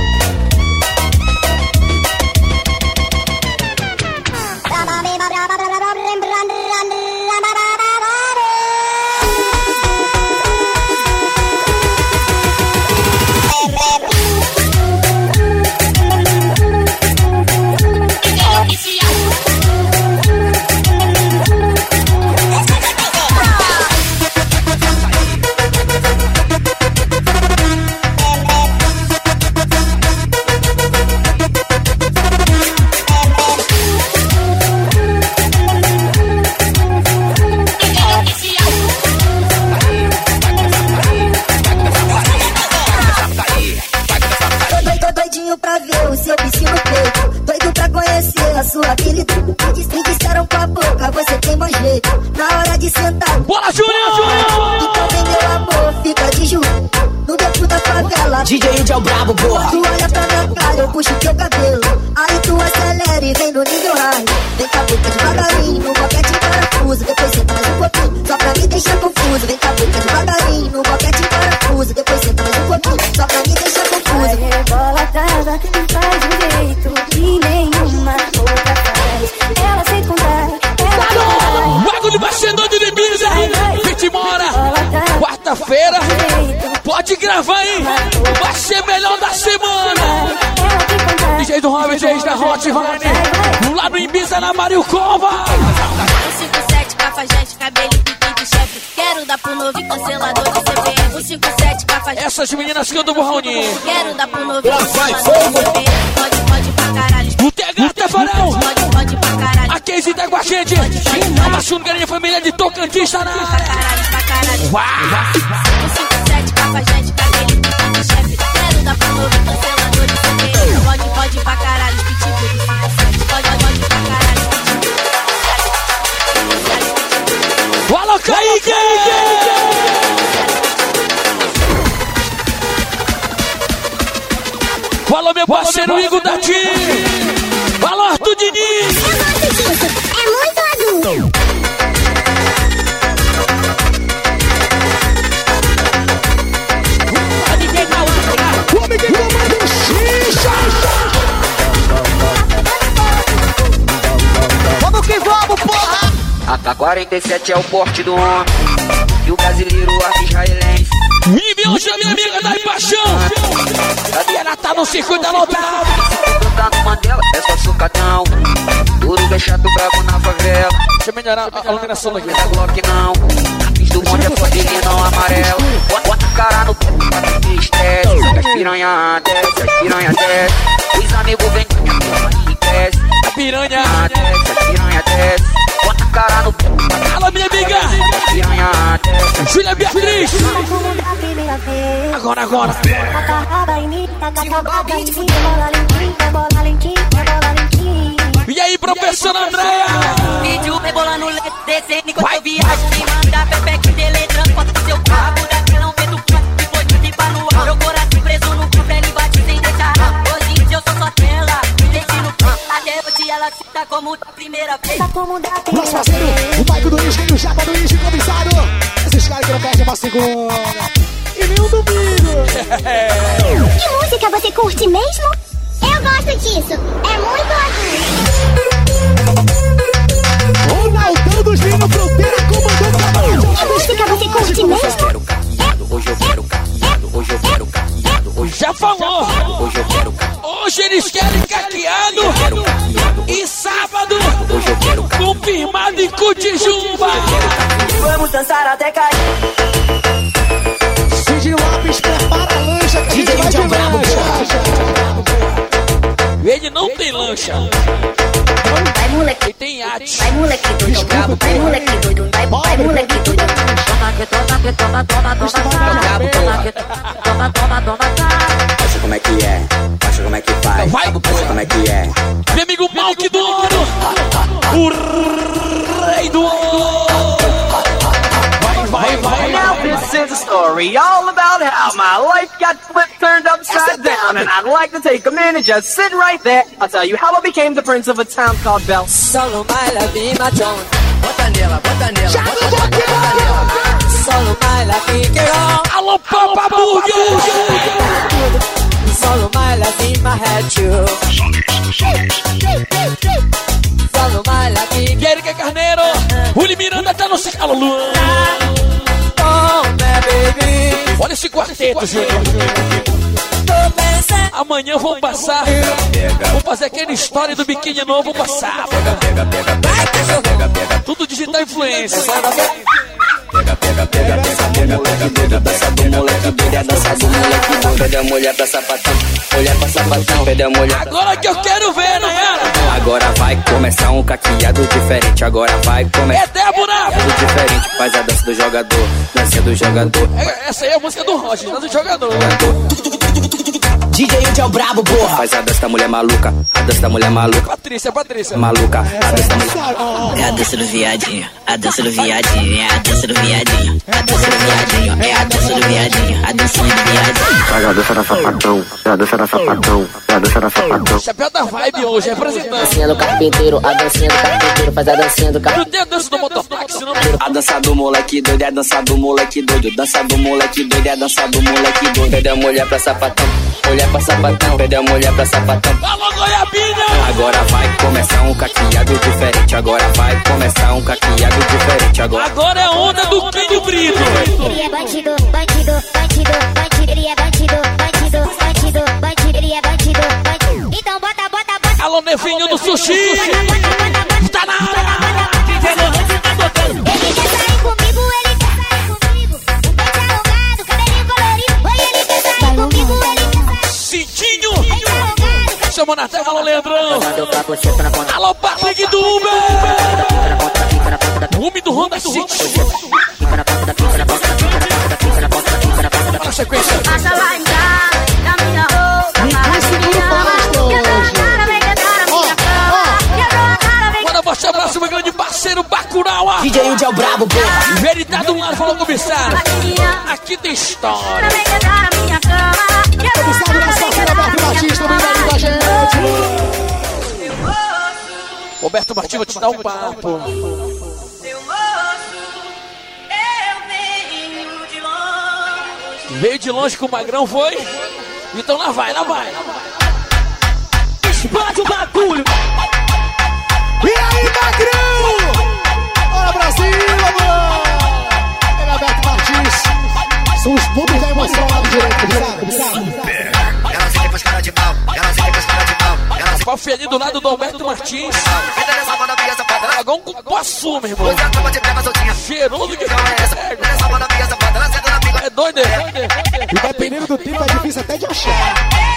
Pra ver o seu bicho no peito, doido pra conhecer a sua habilidade. Me dis- me disseram com a boca, você tem bom jeito. Na hora de sentar, Bora, Júnior, Júnior! então vem meu amor, fica de joelho no beco da favela. D J Índio é o brabo, porra. Tu olha pra minha cara, eu puxo teu cabelo. Aí tu acelera e vem no nível high. Vem com a boca devagarinho, no boquete parafuso. Depois senta mais um pouquinho, só pra me deixar confuso. Vem com a boca devagarinho, no boquete parafuso. Depois senta mais um pouquinho, só pra me deixar confuso. Vai rebolatada e faz direito que nenhuma outra faz. Ela sem contar, ela Vago de bastidor de Ibiza, Vitimora, quarta-feira, pode gravar aí, vai ser melhor da semana. D J do Robert, D J da Hot Vine, lá no Ibiza, na Mariucova. O cinco sete, cafajeste, cabelo e pique de chefe. Quero dar pro novo e cancelador de C P M. O cinco sete, cafajeste. Essas meninas cantam o Raoni. Quero dar pro novo e cancelador de C P M. Pode, pode pra caralho. O Tegata Farão. Pode, pode pra caralho. A Casey tá com a gente. A Machuno Galinha Família de Tocantins tá na área. O cinco sete, cafajeste, cabelo e pique de chefe. Quero dar pro novo e cancelador de C P M. Pode, pode pra caralho. Pitbull do cinco sete. Pode, pode pra caralho. Alô, Kaique! Alô, meu parceiro Igor da Tim! Alô, Arthur Diniz! É muito adulto. O homem que comanda o xixa! Vamos que vamos, porra! A K quarenta e sete é o porte do homem e o brasileiro arte israelense. Vive hoje a minha amiga da paixão! Ela tá no circuito da lotada! Tá no Mandela, é só sucatão. chato brabo na favela. Deixa eu melhorar a iluminação aqui. Glock não, fiz do bonde é só de linão amarelo. Bota a cara no pé pra ter estresse. As piranha desce, as piranha desce. Os amigos vêm com a piranha e cresce. A piranha desce, a piranha desce. Bota a cara no pé pra ter Fala, minha amiga! As piranha desce. Júlia Beatriz! Agora, agora! E aí, professora Andréia? Vídeo rebolando, descendo enquanto eu viajo. Me manda pepeque, teletransporta pro seu carro. Daquela um vento que foi de pipa no ar. Meu coração preso no cu, ele bate sem deixar. Hoje em dia eu sou só tela, me deixei no cu. Até hoje ela cita como da primeira vez. Nosso parceiro, o Maico do Isque e o Japa do Isque improvisado. Esses caras que não perdem uma segunda. E nem um domingo. Que música você curte mesmo? Eu gosto disso. É muito azul. Ronaldão dos Linhos Fronteira comandou pra baixo. Que música você curte mesmo? Hoje eu quero caqueado, hoje eu quero caqueado, hoje já falou! Hoje eu quero Hoje eles querem caqueado e sábado confirmado em Cutijumba. Vamos dançar até cair. Cid Lopes prepara a lancha que D J vai de lancha. Ele não tem lancha. Vai moleque, ele tem iate. Vai moleque doido, brabo, vai moleque doido, vai, vai moleque doido. Toma que toma que toma, toma, toma, toma, toma que toma, toma, toma, acha como é que é, acha como é que faz, vai, acha como é que é. Meu amigo Malk do Ouro, o rei do ouro. Vai, vai, vai. Now this is a story all about how my life got flipped, turned upside down, and I'd like to take a minute, just sit right there. I'll tell you how I became the prince of a town called Bell. Solo baila bem machão. Bota nela, bota nela, bota, bota, bota nela. Solo baila piqueirão. Alô, Papa Burger. Solo baila bem marrecho. Solo baila piqueirão. Erika Carneiro, Uli Miranda tá no ciclo Luan. Olha esse quarteto, Júnior. Amanhã vão passar. Vou fazer aquela história do biquíni novo, vou passar. Tudo digital influência. Pega, pega, pega, dança do moleque doido, dança do moleque doido, é dança do moleque doido. Pede a mulher pra sapatão, mulher pra sapatão, pede a mulher. Agora que eu quero ver, Nayara. Agora vai começar um caqueado diferente, agora vai começar. É Débora! Diferente, faz a dança do jogador, dança do jogador. É, essa aí é a música do Roger, dança do jogador. D J Índio é o brabo, porra. Faz a dança da mulher maluca, a dança da mulher maluca. Patrícia, Patrícia. Maluca, a dança da mulher. É a dança do viadinho, a dança do viadinho, é a dança do viadinho, a dança do viadinho, é a dança do viadinho, a dancinha do viadinho. Faz a dança da sapatão, é a dança da sapatão, é a dança da sapatão. Chapéu da vibe hoje, representando. Dancinha do carpinteiro, a dancinha do carpinteiro, faz a dancinha do carpinteiro. Não tem a dança do mototáxi, não. A dança do moleque doido, é a dança do moleque doido, dança do moleque doido, é a dança do moleque doido. Pede a mulher pra sapatão, mulher pra sapatão, pede a mulher pra sapatão. Alô, Goiabinha! Agora vai começar um caqueado diferente, agora vai começar um caqueado diferente, agora. Agora é a onda do Quinho Brito. Ele é bandido, bandido, bandido, bandido. Ele é bandido, bandido, bandido, bandido. Ele é bandido, bandido. Então bota, bota, bota. Alô, Nevinho do Sushi. Tá na área. Ele quer sair comigo, ele quer sair comigo. O peito alongado, cabelinho colorido. Oi, ele quer sair comigo, ele quer sair. Cintinho. Chamou na terra, alô, Leandrão. Alô, Patrick do Uber. Rume do Honda City. Olha a sequência. Passa lá em casa, na minha roupa, na minha cama. Quebrou a cara, vem quebrar a minha cama. Quebrou a cara, vem. Bora mostrar o braço, meu grande parceiro Bacurau. D J Índio é o brabo, porra. Veridade do lado, falou comissário. Aqui tem história. Vem quebrar a minha cama. Quebrou a cara, vem quebrar a minha cama. Com a gente. Roberto Martins, vou te dar um papo. Veio de longe com o Magrão, foi? Então lá vai, lá vai. Explode o bagulho. E aí, Magrão? Bora pra cima, mano. Ele é Roberto Martins. São os bobos da emoção lá do direito, sabe? Ela sente com os cara de pau, ela sente com os cara de pau. Pau feliz do lado do Alberto Martins. Pagou um cupuaçu, meu irmão. Cheiroso de é doido, é doido. E dependendo do tempo é difícil até de achar.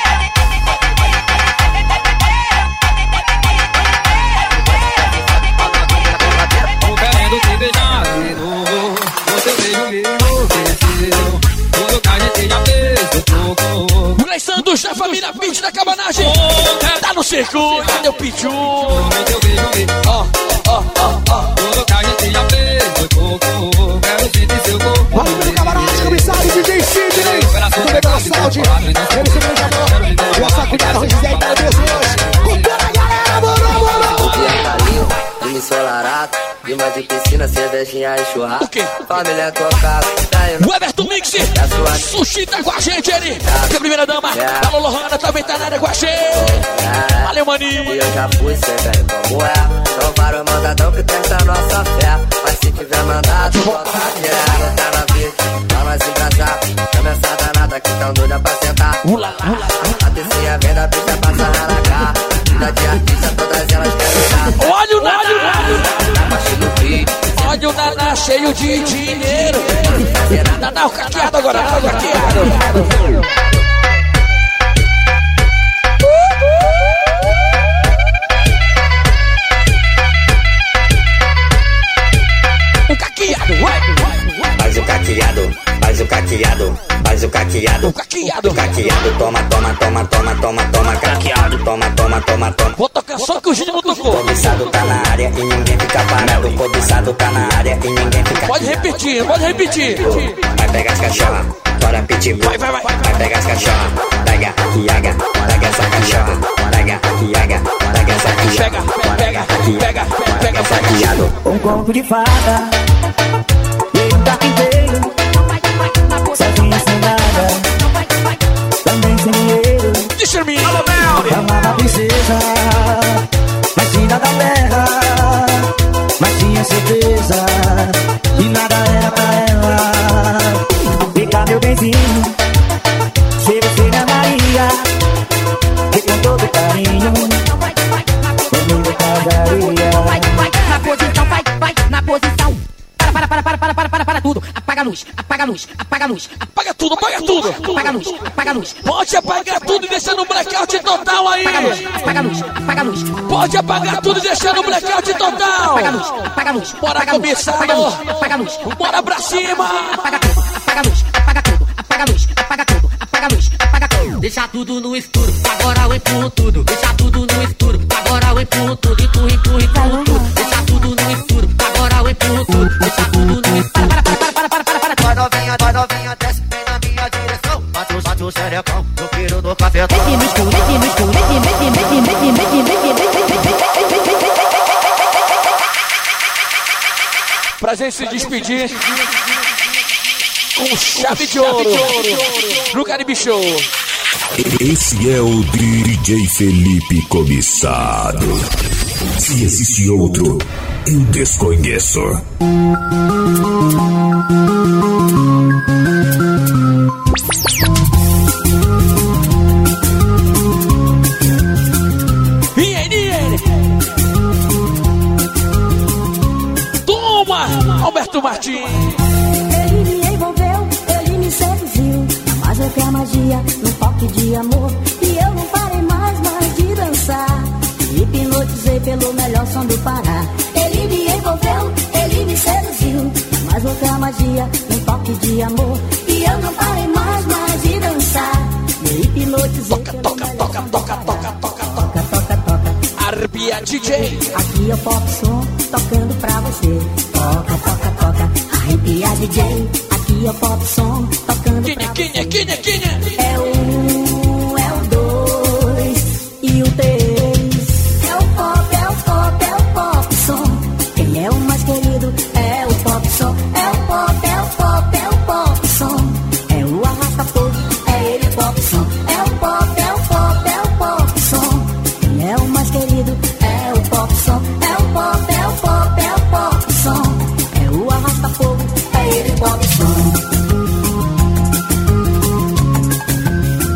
Tô querendo te beijar de novo. O teu beijo me enlouqueceu. Tudo que a gente já fez, eu tô com. Gleison Santos da família Pitch da Cabanagem. Tá no circuito, cadê o Pichu? Ó, ó, ó, ó. Tudo que a gente já fez, eu tô com. Quero sentir seu corpo. Valeu, meu camarada, comissário D J Sidney. Tudo bem pela saúde. Ele se beija, amor. E essa cuidada, hoje é Itaú Pessoas. Cultura, galera, bora, bora. O dia tá lindo, clima ensolarado. Clima de piscina, cervejinha e churrasco. O quê? Família tocada. O Everton Mix, Sushi tá com a gente, ele. A primeira dama, a Lolo Hanna também tá na área com a gente. Valeu, maninho. E eu já fui, cê vem como é. São vários mandadão que tenta a nossa fé. Mas se tiver mandado, volta direto. Tá na vida, pra nós embrasar. Chama essa danada que tão doida pra sentar. A terceira vem da pista pra sarraracar. Vida de artista, todas elas querem estar. Olha o Naná! Olha o Naná cheio de dinheiro. Naná, o caqueado agora, o caqueado. O caqueado, vai, faz o caqueado, faz o caqueado, faz o caqueado, o caqueado, o caqueado, toma, toma, toma, toma, toma, toma, caqueado, toma, toma, toma, toma. Vou tocar só que o Gino não tocou. Cobiçado tá na área e ninguém fica parado. Cobiçado tá na área e ninguém fica. Pode repetir, pode repetir. Vai pegar as cachorra, bora pitbull. Vai, vai, vai. Vai pegar as cachorra, pega, iaga, pega essa cachorra, pega, iaga, pega essa cachorra. Pega, pega, pega, pega essa caqueado. Um conto de fada, e um carro inteiro. Sozinha sem nada, também sem dinheiro. Deixa me amava a princesa, mas tinha da terra, mas tinha certeza e nada era pra ela. Vem cá, meu benzinho, se você me amaria, e com todo carinho, comigo casaria. Na posição, vai, vai, na posição. Para, para, para, para, para, para, para tudo. Apaga a luz, apaga a luz, apaga a luz. Apaga tudo, apaga tudo. Apaga a luz, apaga a luz. Pode apagar tudo e deixar no blackout total aí. Apaga a luz, apaga a luz, apaga a luz. Pode apagar tudo e deixar no blackout total. Apaga a luz, apaga a luz. Bora começar, apaga a luz, apaga a luz. Bora pra cima. Apaga tudo, apaga a luz, apaga tudo, apaga a luz, apaga tudo, apaga a luz, apaga tudo. Deixa tudo no escuro, agora eu empurro tudo. Deixa tudo no escuro, agora eu empurro tudo. Empurro, empurro, empurro tudo. Deixa tudo no escuro, agora eu empurro tudo. Deixa tudo no escuro. Para, para, para, para, para, para, para. Vai novinha, vai novinha, desce bem na minha direção. Bate o, bate o xerecão, no piro do cafetão. Mete no escuro, mete no escuro, mete, mete, mete, mete, mete, mete, mete, mete. Pra gente se despedir com chave de ouro no Caribe Show. Esse é o D J Felipe Cobiçado. Se existe outro, eu desconheço. E ele, ele. Toma, Alberto Martins. Ele me envolveu, ele me seduziu. Mas eu quero magia, um toque de amor. E eu não parei mais, mais de dançar. Me hipnotizei pelo melhor som do Pará. Ele me envolveu, ele me seduziu. Mas eu quero magia, um toque de amor. E eu não parei mais, mais de dançar. Me hipnotizei toca, pelo toca, melhor toca, som toca, do Pará. toca, toca, toca, toca, toca. Arbia D J. Aqui é o pop som, tocando pra você. Toca, toca, toca. Arrepia D J. Aqui é o pop som, tocando Quinha, pra quinha, você. quinha, quinha. É o um, é o dois e o três. É o pop, é o pop, é o pop som. Quem é o mais querido é o pop som. É o pop, é o pop, é o pop som. É o arrasta-fogo, é ele o pop som. É o pop, é o pop, é o pop som. Quem é o mais querido é o pop som. É o pop, é o pop, é o pop som. É o arrasta-fogo, é ele o pop som.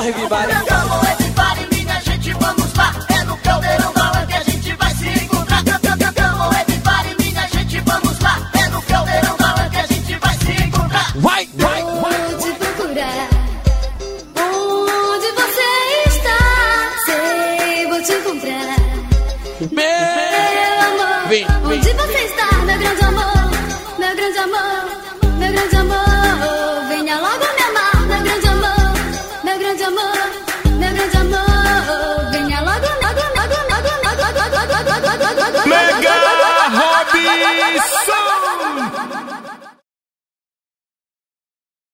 Corre, everybody. Calma, everybody, minha gente, vamos lá. É no caldeirão da lã que a gente vai se encontrar. Calma, everybody, minha gente, vamos lá. É no caldeirão da lã que a gente vai se encontrar. Vai, vai, vai. Vou te procurar. Onde você está? Sei, vou te encontrar. Meu amor, vem, vem. onde você está, meu grande amor? Meu grande amor, meu grande amor. Venha logo me amar, meu grande amor. Meu grande amor, meu grande amor. Venha logo, logo, logo, logo, logo, logo, logo, logo, logo, logo, logo, Mega Robinson!